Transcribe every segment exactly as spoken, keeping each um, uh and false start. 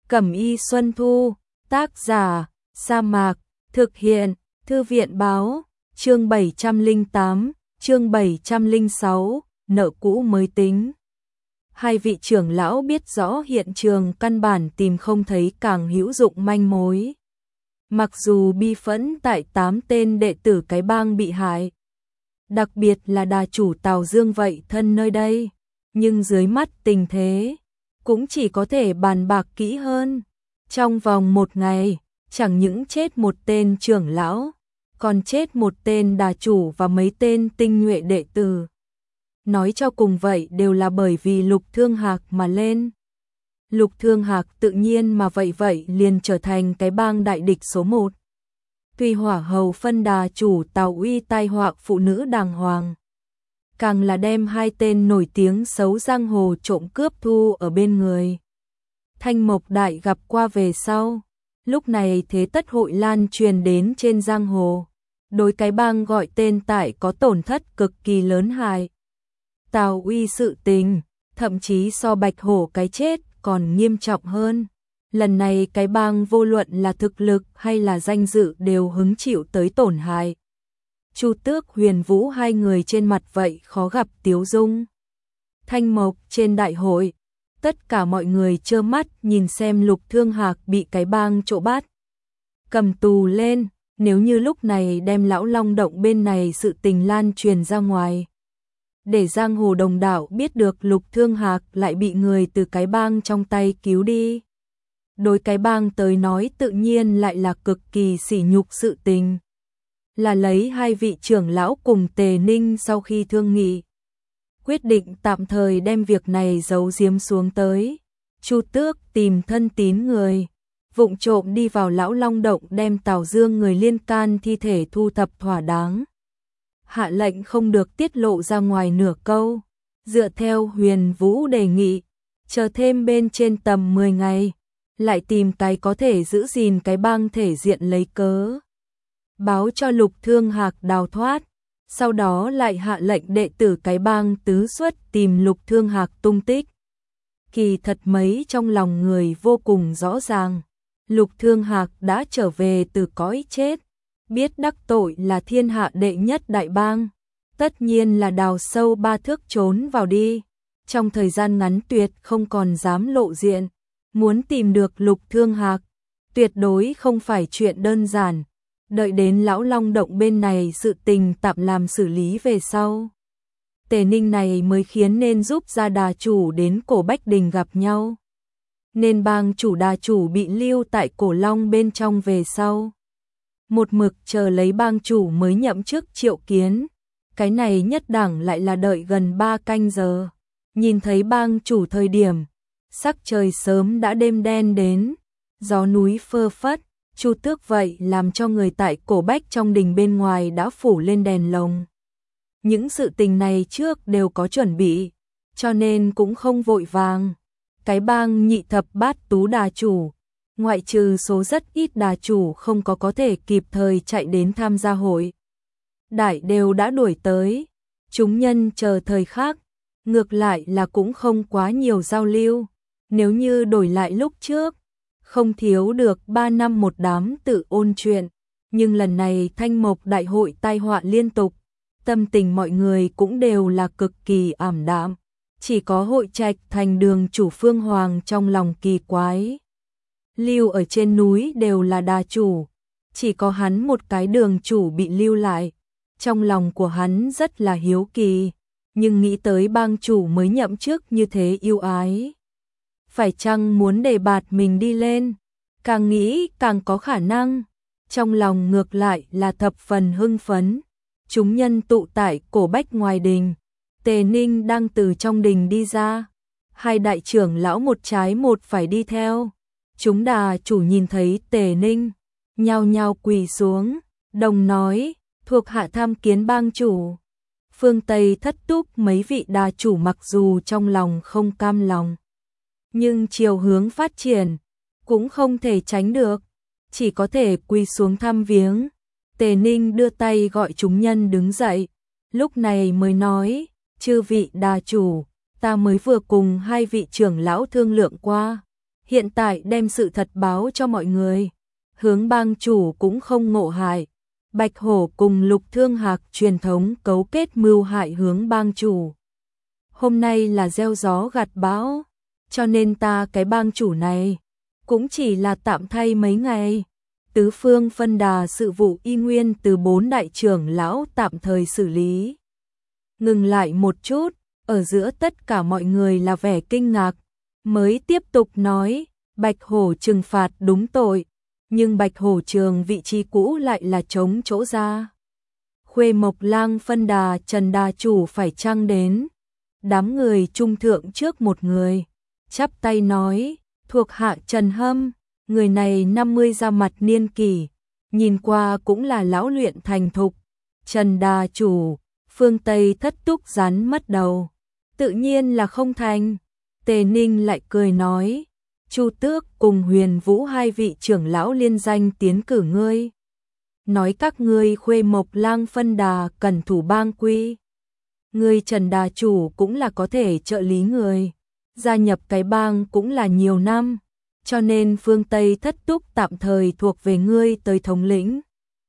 Cẩm y Xuân Thu, tác giả, Sa Mạc, thực hiện, Thư viện báo, chương bảy trăm lẻ tám, chương bảy trăm lẻ sáu, nợ cũ mới tính. Hai vị trưởng lão biết rõ hiện trường căn bản tìm không thấy càng hữu dụng manh mối. Mặc dù bi phẫn tại tám tên đệ tử cái bang bị hại, đặc biệt là đà chủ Tào Dương vậy thân nơi đây, nhưng dưới mắt tình thế, cũng chỉ có thể bàn bạc kỹ hơn. Trong vòng một ngày, chẳng những chết một tên trưởng lão, còn chết một tên đà chủ và mấy tên tinh nhuệ đệ tử. Nói cho cùng vậy đều là bởi vì Lục Thương Hạc mà lên. Lục Thương Hạc tự nhiên mà vậy vậy liền trở thành cái bang đại địch số một. Tuy hỏa hầu phân đà chủ Tào Uy tai họa phụ nữ đàng hoàng, càng là đem hai tên nổi tiếng xấu giang hồ trộm cướp thu ở bên người. Thanh Mộc Đại gặp qua về sau, lúc này thế tất hội lan truyền đến trên giang hồ. Đối cái bang gọi tên tại có tổn thất cực kỳ lớn hại. Tào Uy sự tình, thậm chí so Bạch Hổ cái chết còn nghiêm trọng hơn. Lần này cái bang vô luận là thực lực hay là danh dự đều hứng chịu tới tổn hại. Chu Tước Huyền Vũ hai người trên mặt vậy khó gặp tiếu dung. Thanh Mộc trên đại hội, tất cả mọi người trơ mắt nhìn xem Lục Thương Hạc bị cái bang trộm bắt, cầm tù lên. Nếu như lúc này đem lão Long Động bên này sự tình lan truyền ra ngoài, để giang hồ đồng đạo biết được Lục Thương Hạc lại bị người từ cái bang trong tay cứu đi, đối cái bang tới nói tự nhiên lại là cực kỳ sỉ nhục sự tình. Là lấy hai vị trưởng lão cùng Tề Ninh sau khi thương nghị, quyết định tạm thời đem việc này giấu giếm xuống tới. Chu Tước tìm thân tín người, vụng trộm đi vào lão Long Động đem Tào Dương người liên can thi thể thu thập thỏa đáng. Hạ lệnh không được tiết lộ ra ngoài nửa câu. Dựa theo Huyền Vũ đề nghị, chờ thêm bên trên tầm mười ngày, lại tìm cái có thể giữ gìn cái bang thể diện lấy cớ, báo cho Lục Thương Hạc đào thoát. Sau đó lại hạ lệnh đệ tử cái bang tứ xuất tìm Lục Thương Hạc tung tích. Kỳ thật mấy trong lòng người vô cùng rõ ràng, Lục Thương Hạc đã trở về từ cõi chết, biết đắc tội là thiên hạ đệ nhất đại bang, tất nhiên là đào sâu ba thước trốn vào đi, trong thời gian ngắn tuyệt không còn dám lộ diện. Muốn tìm được Lục Thương Hạc, tuyệt đối không phải chuyện đơn giản. Đợi đến lão Long Động bên này sự tình tạm làm xử lý về sau, Tề Ninh này mới khiến nên giúp ra đà chủ đến Cổ Bách Đình gặp nhau. Nên bang chủ đà chủ bị lưu tại Cổ Long bên trong về sau, một mực chờ lấy bang chủ mới nhậm chức triệu kiến. Cái này nhất đẳng lại là đợi gần ba canh giờ. Nhìn thấy bang chủ thời điểm, sắc trời sớm đã đêm đen đến, gió núi phơ phất. Chu Tước vậy làm cho người tại Cổ Bách trong đình bên ngoài đã phủ lên đèn lồng. Những sự tình này trước đều có chuẩn bị, cho nên cũng không vội vàng. Cái bang nhị thập bát tú đà chủ, ngoại trừ số rất ít đà chủ không có có thể kịp thời chạy đến tham gia hội đại đều đã đuổi tới. Chúng nhân chờ thời khác, ngược lại là cũng không quá nhiều giao lưu. Nếu như đổi lại lúc trước, không thiếu được ba năm một đám tự ôn chuyện, nhưng lần này Thanh Mộc đại hội tai họa liên tục, tâm tình mọi người cũng đều là cực kỳ ảm đạm. Chỉ có Hội Trạch thành đường chủ Phương Hoàng trong lòng kỳ quái. Lưu ở trên núi đều là đà chủ, chỉ có hắn một cái đường chủ bị lưu lại. Trong lòng của hắn rất là hiếu kỳ, nhưng nghĩ tới bang chủ mới nhậm chức như thế yêu ái, phải chăng muốn đề bạt mình đi lên, càng nghĩ càng có khả năng. Trong lòng ngược lại là thập phần hưng phấn. Chúng nhân tụ tại Cổ Bách ngoài đình, Tề Ninh đang từ trong đình đi ra, hai đại trưởng lão một trái một phải đi theo. Chúng đà chủ nhìn thấy Tề Ninh, nhao nhao quỳ xuống, đồng nói, thuộc hạ tham kiến bang chủ. Phương Tây Thất Túc mấy vị đà chủ mặc dù trong lòng không cam lòng, nhưng chiều hướng phát triển cũng không thể tránh được, chỉ có thể quỳ xuống thăm viếng. Tề Ninh đưa tay gọi chúng nhân đứng dậy, lúc này mới nói, chư vị đà chủ, ta mới vừa cùng hai vị trưởng lão thương lượng qua, hiện tại đem sự thật báo cho mọi người. Hướng bang chủ cũng không ngộ hại. Bạch Hổ cùng Lục Thương Hạc truyền thống cấu kết mưu hại Hướng bang chủ. Hôm nay là gieo gió gặt bão, cho nên ta cái bang chủ này cũng chỉ là tạm thay mấy ngày. Tứ phương phân đà sự vụ y nguyên từ bốn đại trưởng lão tạm thời xử lý. Ngừng lại một chút, ở giữa tất cả mọi người là vẻ kinh ngạc, mới tiếp tục nói, Bạch Hổ trừng phạt đúng tội, nhưng Bạch Hổ trường vị trí cũ lại là trống chỗ ra. Khuê Mộc Lang phân đà Trần đà chủ phải chăng đến? Đám người trung thượng trước một người, chắp tay nói, thuộc hạ Trần Hâm, người này năm mươi ra mặt niên kỷ, nhìn qua cũng là lão luyện thành thục. Trần đà chủ, phương Tây thất túc rắn mất đầu, tự nhiên là không thành. Tề Ninh lại cười nói, Chu Tước cùng Huyền Vũ hai vị trưởng lão liên danh tiến cử ngươi, nói các ngươi Khuê Mộc Lang phân đà cần thủ bang quy. Ngươi Trần đà chủ cũng là có thể trợ lý người, gia nhập cái bang cũng là nhiều năm, cho nên phương Tây thất túc tạm thời thuộc về ngươi tới thống lĩnh.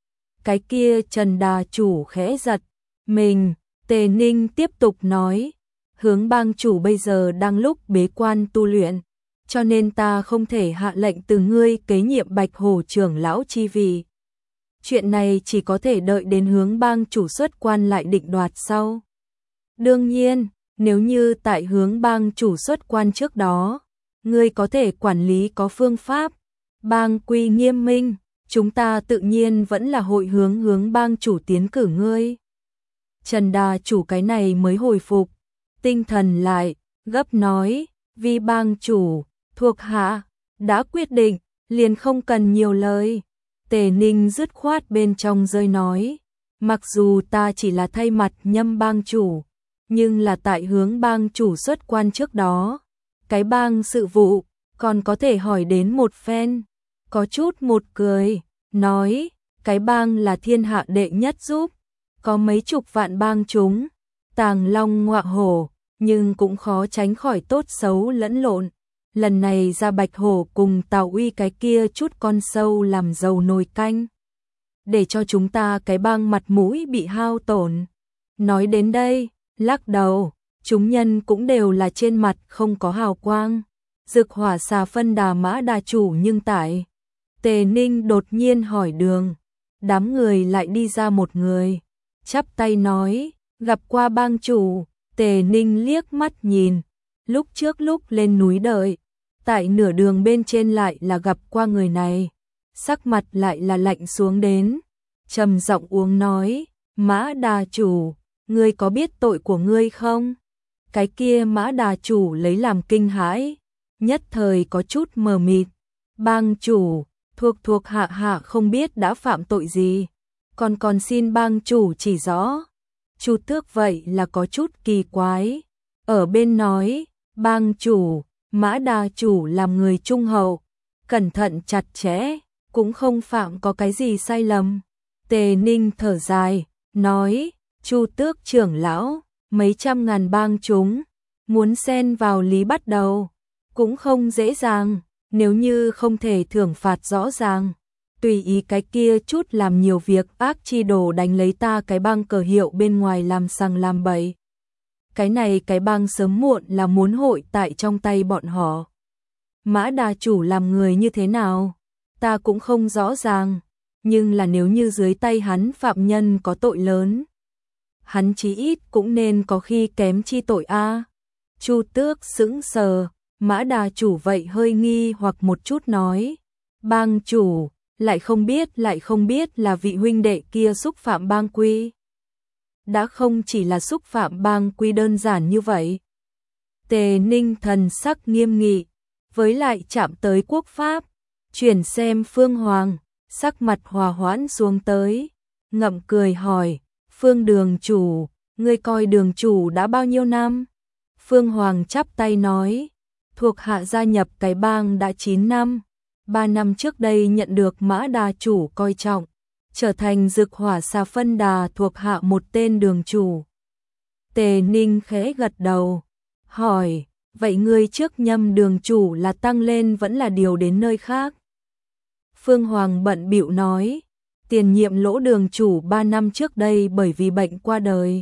Cái kia Trần đà chủ khẽ giật mình. Tề Ninh tiếp tục nói, Hướng bang chủ bây giờ đang lúc bế quan tu luyện, cho nên ta không thể hạ lệnh từ ngươi kế nhiệm Bạch Hổ trưởng lão chi vị. Chuyện này chỉ có thể đợi đến Hướng bang chủ xuất quan lại định đoạt sau. Đương nhiên, nếu như tại Hướng bang chủ xuất quan trước đó, ngươi có thể quản lý có phương pháp, bang quy nghiêm minh, chúng ta tự nhiên vẫn là hội hướng Hướng bang chủ tiến cử ngươi. Trần đà chủ cái này mới hồi phục, tinh thần lại, gấp nói, vì bang chủ, thuộc hạ, đã quyết định, liền không cần nhiều lời. Tề Ninh dứt khoát bên trong rơi nói, mặc dù ta chỉ là thay mặt Nhâm bang chủ, nhưng là tại Hướng bang chủ xuất quan trước đó, cái bang sự vụ, còn có thể hỏi đến một phen. Có chút một cười, nói, cái bang là thiên hạ đệ nhất giúp, có mấy chục vạn bang chúng, tàng long ngọa hổ, nhưng cũng khó tránh khỏi tốt xấu lẫn lộn. Lần này ra Bạch Hổ cùng Tào Uy cái kia chút con sâu làm dầu nồi canh, để cho chúng ta cái bang mặt mũi bị hao tổn. Nói đến đây, lắc đầu, chúng nhân cũng đều là trên mặt không có hào quang. Dực Hỏa Xà phân đà Mã đà chủ nhưng tại. Tề Ninh đột nhiên hỏi đường, đám người lại đi ra một người, chắp tay nói, gặp qua bang chủ. Tề Ninh liếc mắt nhìn, lúc trước lúc lên núi đợi, tại nửa đường bên trên lại là gặp qua người này, sắc mặt lại là lạnh xuống đến, trầm giọng uống nói, Mã đà chủ, ngươi có biết tội của ngươi không? Cái kia Mã đà chủ lấy làm kinh hãi, nhất thời có chút mờ mịt, bang chủ, thuộc thuộc hạ hạ không biết đã phạm tội gì, còn còn xin bang chủ chỉ rõ. Chu Tước vậy là có chút kỳ quái, ở bên nói, bang chủ, Mã đà chủ làm người trung hậu, cẩn thận chặt chẽ, cũng không phạm có cái gì sai lầm. Tề Ninh thở dài, nói, Chu Tước trưởng lão, mấy trăm ngàn bang chúng, muốn xen vào lý bắt đầu, cũng không dễ dàng, nếu như không thể thưởng phạt rõ ràng, tùy ý cái kia chút làm nhiều việc ác chi đồ đánh lấy ta cái bang cờ hiệu bên ngoài làm sằng làm bậy. Cái này cái bang sớm muộn là muốn hội tại trong tay bọn họ. Mã đà chủ làm người như thế nào, ta cũng không rõ ràng, nhưng là nếu như dưới tay hắn phạm nhân có tội lớn, hắn chí ít cũng nên có khi kém chi tội a. Chu Tước sững sờ, Mã đà chủ vậy hơi nghi hoặc một chút nói, bang chủ, lại không biết lại không biết là vị huynh đệ kia xúc phạm bang quy. Đã không chỉ là xúc phạm bang quy đơn giản như vậy. Tề Ninh thần sắc nghiêm nghị, với lại chạm tới quốc pháp, chuyển xem Phương Hoàng, sắc mặt hòa hoãn xuống tới, ngậm cười hỏi, Phương đường chủ, ngươi coi đường chủ đã bao nhiêu năm? Phương Hoàng chắp tay nói, thuộc hạ gia nhập cái bang đã chín năm, ba năm trước đây nhận được Mã đà chủ coi trọng, trở thành Dực Hỏa Xà phân đà thuộc hạ một tên đường chủ. Tề Ninh khẽ gật đầu, hỏi, vậy ngươi trước nhâm đường chủ là tăng lên vẫn là điều đến nơi khác? Phương Hoàng bận bịu nói, tiền nhiệm Lỗ đường chủ ba năm trước đây bởi vì bệnh qua đời.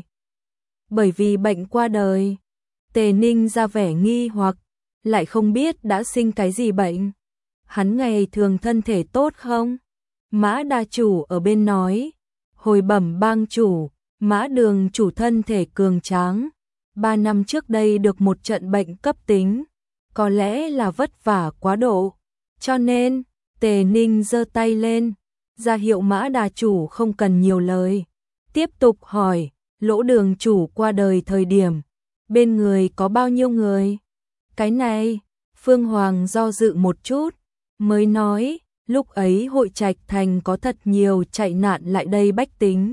Bởi vì bệnh qua đời, Tề Ninh ra vẻ nghi hoặc, lại không biết đã sinh cái gì bệnh. Hắn ngày thường thân thể tốt không? Mã đa chủ ở bên nói, hồi bẩm bang chủ, Mã đường chủ thân thể cường tráng, ba năm trước đây được một trận bệnh cấp tính, có lẽ là vất vả quá độ, cho nên, Tề Ninh giơ tay lên, ra hiệu Mã đà chủ không cần nhiều lời. Tiếp tục hỏi, Lỗ đường chủ qua đời thời điểm, bên người có bao nhiêu người? Cái này, Phương Hoàng do dự một chút, mới nói, lúc ấy Hội Trạch Thành có thật nhiều chạy nạn lại đây bách tính.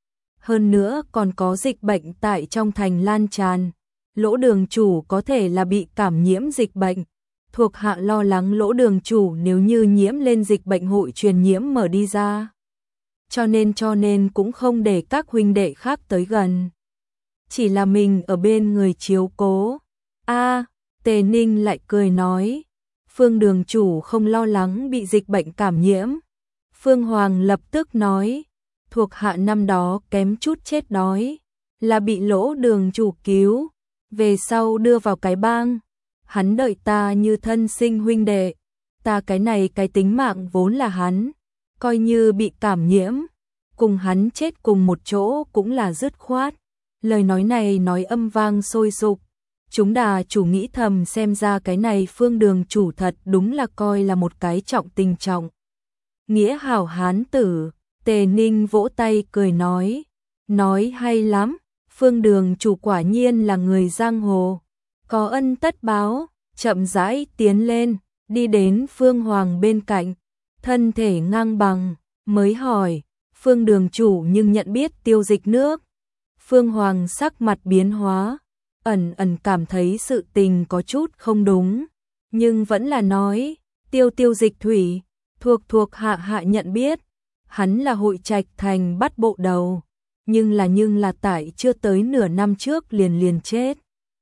Hơn nữa còn có dịch bệnh tại trong thành lan tràn, Lỗ đường chủ có thể là bị cảm nhiễm dịch bệnh. Thuộc hạ lo lắng Lỗ đường chủ nếu như nhiễm lên dịch bệnh hội truyền nhiễm mở đi ra. Cho nên cho nên cũng không để các huynh đệ khác tới gần. Chỉ là mình ở bên người chiếu cố. A, Tề Ninh lại cười nói, Phương đường chủ không lo lắng bị dịch bệnh cảm nhiễm. Phương Hoàng lập tức nói, thuộc hạ năm đó kém chút chết đói, là bị Lỗ đường chủ cứu, về sau đưa vào cái bang. Hắn đợi ta như thân sinh huynh đệ, ta cái này cái tính mạng vốn là hắn, coi như bị cảm nhiễm, cùng hắn chết cùng một chỗ cũng là dứt khoát. Lời nói này nói âm vang sôi sục, chúng đà chủ nghĩ thầm xem ra cái này Phương đường chủ thật đúng là coi là một cái trọng tình trọng nghĩa hảo hán tử. Tề Ninh vỗ tay cười nói, nói hay lắm, Phương đường chủ quả nhiên là người giang hồ, có ân tất báo. Chậm rãi tiến lên, đi đến Phương Hoàng bên cạnh, thân thể ngang bằng, mới hỏi, Phương đường chủ nhưng nhận biết Tiêu Dịch Nước. Phương Hoàng sắc mặt biến hóa, ẩn ẩn cảm thấy sự tình có chút không đúng, nhưng vẫn là nói, Tiêu Tiêu Dịch Thủy, thuộc thuộc hạ hạ nhận biết, hắn là Hội Trạch Thành bắt bộ đầu, nhưng là nhưng là tại chưa tới nửa năm trước liền liền chết.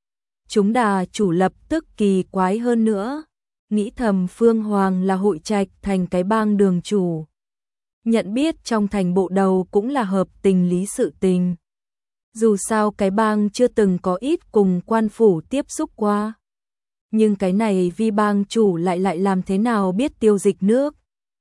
Chúng đà chủ lập tức kỳ quái hơn nữa, nghĩ thầm Phương Hoàng là Hội Trạch Thành cái bang đường chủ. Nhận biết trong thành bộ đầu cũng là hợp tình lý sự tình. Dù sao cái bang chưa từng có ít cùng quan phủ tiếp xúc qua. Nhưng cái này vi bang chủ lại lại làm thế nào biết Tiêu Dịch Nước.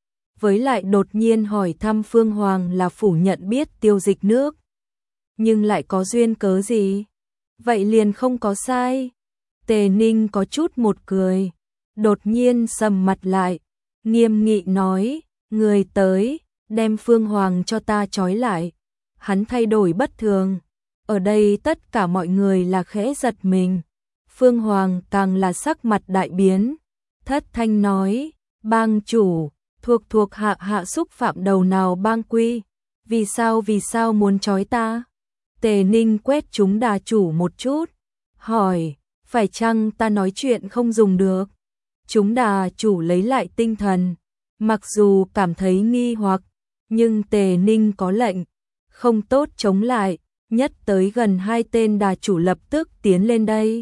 Với lại đột nhiên hỏi thăm Phương Hoàng là phủ nhận biết Tiêu Dịch Nước. Nhưng lại có duyên cớ gì? Vậy liền không có sai. Tề Ninh có chút một cười, đột nhiên sầm mặt lại, nghiêm nghị nói, người tới, đem Phương Hoàng cho ta trói lại. Hắn thay đổi bất thường, ở đây tất cả mọi người là khẽ giật mình. Phương Hoàng càng là sắc mặt đại biến, thất thanh nói, bang chủ, thuộc thuộc hạ hạ xúc phạm đầu nào bang quy, vì sao vì sao muốn trói ta? Tề Ninh quét chúng đà chủ một chút, hỏi, phải chăng ta nói chuyện không dùng được? Chúng đà chủ lấy lại tinh thần, mặc dù cảm thấy nghi hoặc, nhưng Tề Ninh có lệnh, không tốt chống lại, nhất tới gần hai tên đà chủ lập tức tiến lên đây.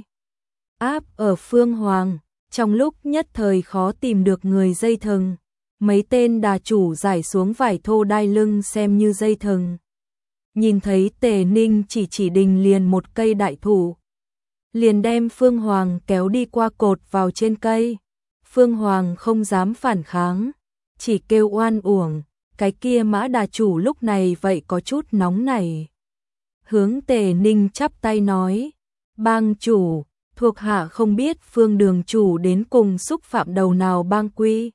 Áp ở Phương Hoàng, trong lúc nhất thời khó tìm được người dây thừng, mấy tên đà chủ giải xuống vải thô đai lưng xem như dây thừng. Nhìn thấy Tề Ninh chỉ chỉ đình liền một cây đại thụ, liền đem Phương Hoàng kéo đi qua cột vào trên cây. Phương Hoàng không dám phản kháng, chỉ kêu oan uổng. Cái kia Mã đà chủ lúc này vậy có chút nóng nảy. Hướng Tề Ninh chắp tay nói, bang chủ, thuộc hạ không biết Phương đường chủ đến cùng xúc phạm đầu nào bang quy.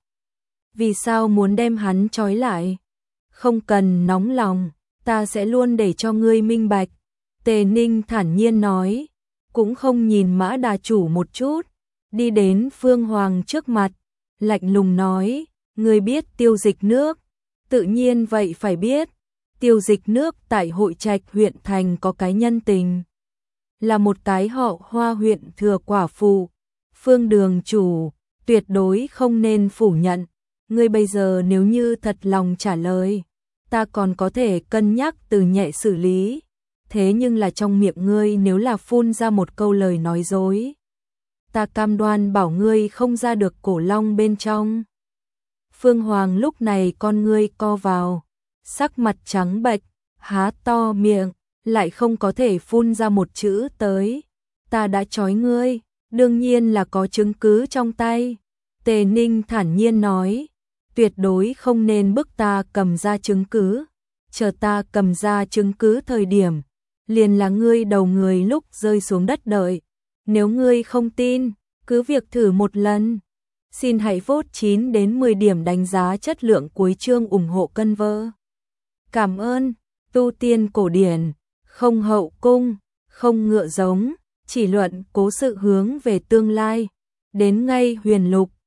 Vì sao muốn đem hắn trói lại? Không cần nóng lòng, ta sẽ luôn để cho ngươi minh bạch. Tề Ninh thản nhiên nói, cũng không nhìn Mã đà chủ một chút, đi đến Phương Hoàng trước mặt, lạnh lùng nói, ngươi biết Tiêu Dịch Nước, tự nhiên vậy phải biết, Tiêu Dịch Nước tại Hội Trạch huyện thành có cái nhân tình, là một cái họ Hoa huyện thừa quả phụ. Phương đường chủ, tuyệt đối không nên phủ nhận, ngươi bây giờ nếu như thật lòng trả lời, ta còn có thể cân nhắc từ nhẹ xử lý. Thế nhưng là trong miệng ngươi nếu là phun ra một câu lời nói dối, ta cam đoan bảo ngươi không ra được cổ long bên trong. Phương Hoàng lúc này con ngươi co vào, sắc mặt trắng bệch, há to miệng, lại không có thể phun ra một chữ tới. Ta đã trói ngươi, đương nhiên là có chứng cứ trong tay. Tề Ninh thản nhiên nói, tuyệt đối không nên bức ta cầm ra chứng cứ. Chờ ta cầm ra chứng cứ thời điểm, liền là ngươi đầu người lúc rơi xuống đất đợi. Nếu ngươi không tin, cứ việc thử một lần. Xin hãy vote chín đến mười điểm đánh giá chất lượng cuối chương ủng hộ cân vơ. Cảm ơn, tu tiên cổ điển, không hậu cung, không ngựa giống, chỉ luận cố sự hướng về tương lai. Đến ngay huyền lục.